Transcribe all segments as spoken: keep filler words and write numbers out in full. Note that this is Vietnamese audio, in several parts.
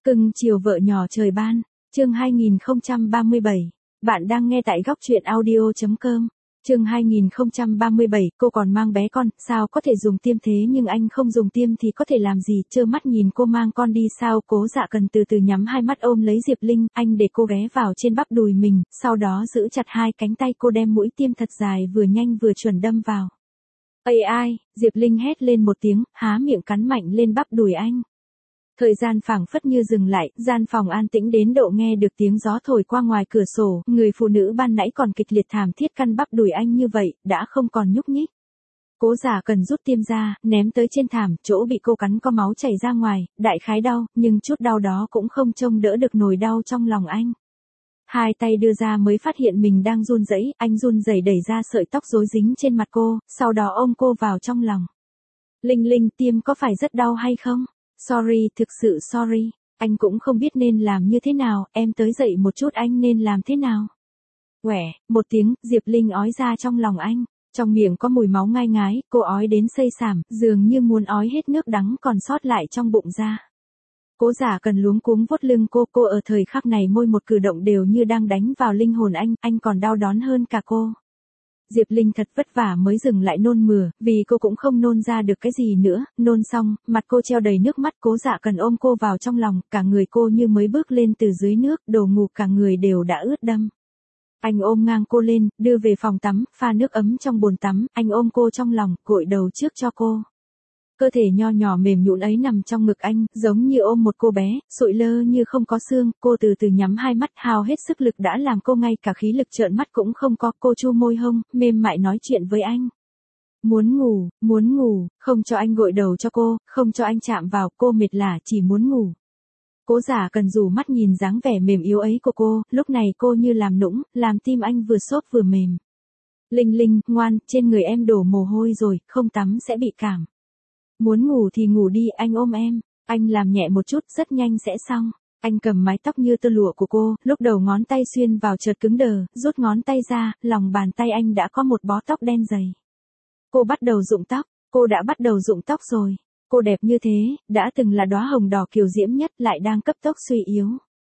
Cưng chiều vợ nhỏ trời ban, chương hai nghìn không trăm ba mươi bảy. Bạn đang nghe tại góc truyện audio chấm com. Chương hai nghìn không trăm ba mươi bảy, cô còn mang bé con, sao có thể dùng tiêm thế nhưng anh không dùng tiêm thì có thể làm gì, trơ mắt nhìn cô mang con đi sao. Cố Dạ Cần từ từ nhắm hai mắt ôm lấy Diệp Linh, anh để cô ghé vào trên bắp đùi mình, sau đó giữ chặt hai cánh tay cô đem mũi tiêm thật dài vừa nhanh vừa chuẩn đâm vào. Ây ai, Diệp Linh hét lên một tiếng, há miệng cắn mạnh lên bắp đùi anh. Thời gian phảng phất như dừng lại, gian phòng an tĩnh đến độ nghe được tiếng gió thổi qua ngoài cửa sổ, người phụ nữ ban nãy còn kịch liệt thảm thiết căn bắp đùi anh như vậy, đã không còn nhúc nhích. Cố Dạ Cần rút tiêm ra, ném tới trên thảm, chỗ bị cô cắn có máu chảy ra ngoài, đại khái đau, nhưng chút đau đó cũng không trông đỡ được nỗi đau trong lòng anh. Hai tay đưa ra mới phát hiện mình đang run rẩy, anh run rẩy đẩy ra sợi tóc rối dính trên mặt cô, sau đó ôm cô vào trong lòng. Linh Linh, tiêm có phải rất đau hay không? Sorry, thực sự sorry, anh cũng không biết nên làm như thế nào, em tới dậy một chút anh nên làm thế nào. Quẻ, một tiếng, Diệp Linh ói ra trong lòng anh, trong miệng có mùi máu ngai ngái, cô ói đến xây sảm, dường như muốn ói hết nước đắng còn sót lại trong bụng ra. Cố Dạ Cần luống cuống vuốt lưng cô, cô ở thời khắc này môi một cử động đều như đang đánh vào linh hồn anh, anh còn đau đớn hơn cả cô. Diệp Linh thật vất vả mới dừng lại nôn mửa, vì cô cũng không nôn ra được cái gì nữa, nôn xong, mặt cô treo đầy nước mắt. Cố Dạ Cần ôm cô vào trong lòng, cả người cô như mới bước lên từ dưới nước, đồ ngủ cả người đều đã ướt đẫm. Anh ôm ngang cô lên, đưa về phòng tắm, pha nước ấm trong bồn tắm, anh ôm cô trong lòng, gội đầu trước cho cô. Cơ thể nho nhỏ mềm nhũn ấy nằm trong ngực anh, giống như ôm một cô bé, sụi lơ như không có xương, cô từ từ nhắm hai mắt, hao hết sức lực đã làm cô ngay cả khí lực trợn mắt cũng không có, cô chu môi hông, mềm mại nói chuyện với anh. Muốn ngủ, muốn ngủ, không cho anh gội đầu cho cô, không cho anh chạm vào, cô mệt lả chỉ muốn ngủ. Cố Dạ Cần rủ mắt nhìn dáng vẻ mềm yếu ấy của cô, lúc này cô như làm nũng, làm tim anh vừa xốp vừa mềm. Linh Linh, ngoan, trên người em đổ mồ hôi rồi, không tắm sẽ bị cảm. Muốn ngủ thì ngủ đi, anh ôm em, anh làm nhẹ một chút, rất nhanh sẽ xong. Anh cầm mái tóc như tơ lụa của cô, lúc đầu ngón tay xuyên vào chợt cứng đờ, rút ngón tay ra, lòng bàn tay anh đã có một bó tóc đen dày. Cô bắt đầu rụng tóc, cô đã bắt đầu rụng tóc rồi. Cô đẹp như thế, đã từng là đóa hồng đỏ kiều diễm nhất lại đang cấp tốc suy yếu.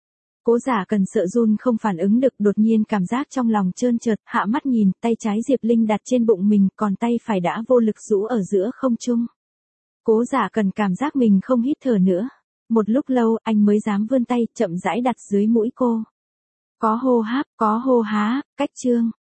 Cố Dạ Cần sợ run không phản ứng được, đột nhiên cảm giác trong lòng trơn trượt, hạ mắt nhìn, tay trái Diệp Linh đặt trên bụng mình, còn tay phải đã vô lực rũ ở giữa không trung. Cố Dạ Cần cảm giác mình không hít thở nữa. Một lúc lâu, anh mới dám vươn tay, chậm rãi đặt dưới mũi cô. Có hô háp, có hô há, cách chương.